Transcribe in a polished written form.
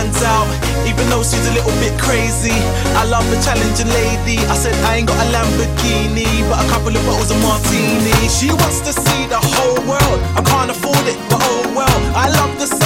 turns out, even though she's a little bit crazy, I love a challenging lady. I said I ain't got a Lamborghini, but a couple of bottles of martini. She wants to see the whole world, I can't afford it, but oh well. I love the